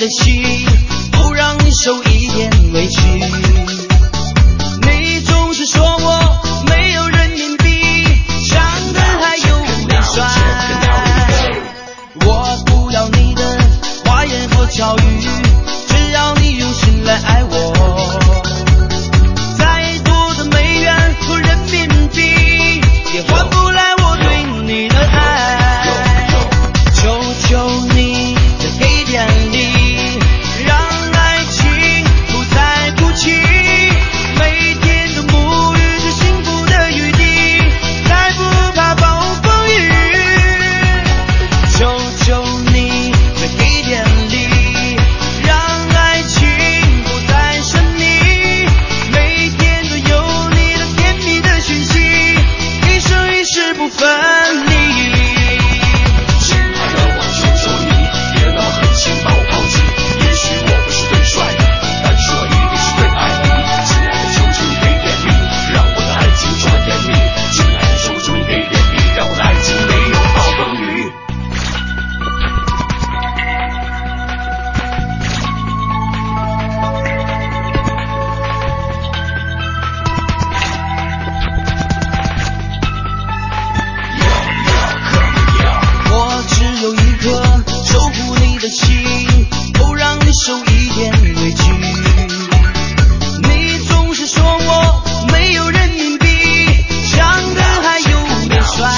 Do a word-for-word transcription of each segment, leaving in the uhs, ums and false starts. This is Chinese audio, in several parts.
的心，不让你受一点委屈。你总是说我没有人民币，长得还有点帅。我不要你的花言和巧语，只要你用心来爱我。再多的美元和人民币，也换不来我对你的爱。求求你再给点力，让爱情不再哭泣。每天的沐浴着幸福的雨滴，再不怕暴风雨。求求你再给点力，让爱情不再神秘。每天都有你的甜蜜的讯息，一生一世不分离。我只有一颗守护你的心，不让你受一点委屈。你总是说我没有人民币，长得还有点帅。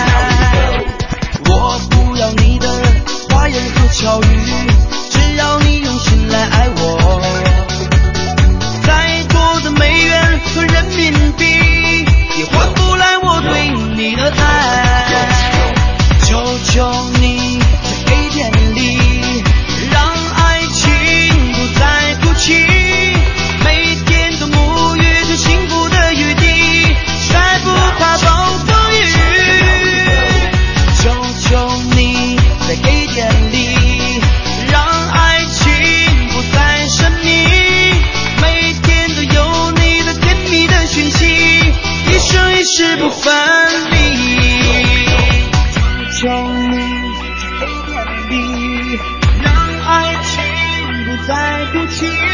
我不要你的花言和巧语，只要你用心来爱我。再多的美元和人民币，也换不来我对你的爱。求求你再给点力，让爱情不再哭泣。每天都沐浴着幸福的雨滴，再不怕暴风雨。求求你再给点力，让爱情不再神秘。每天都有你的甜蜜的讯息，一生一世不分离。求你给点力，让爱情不再哭泣。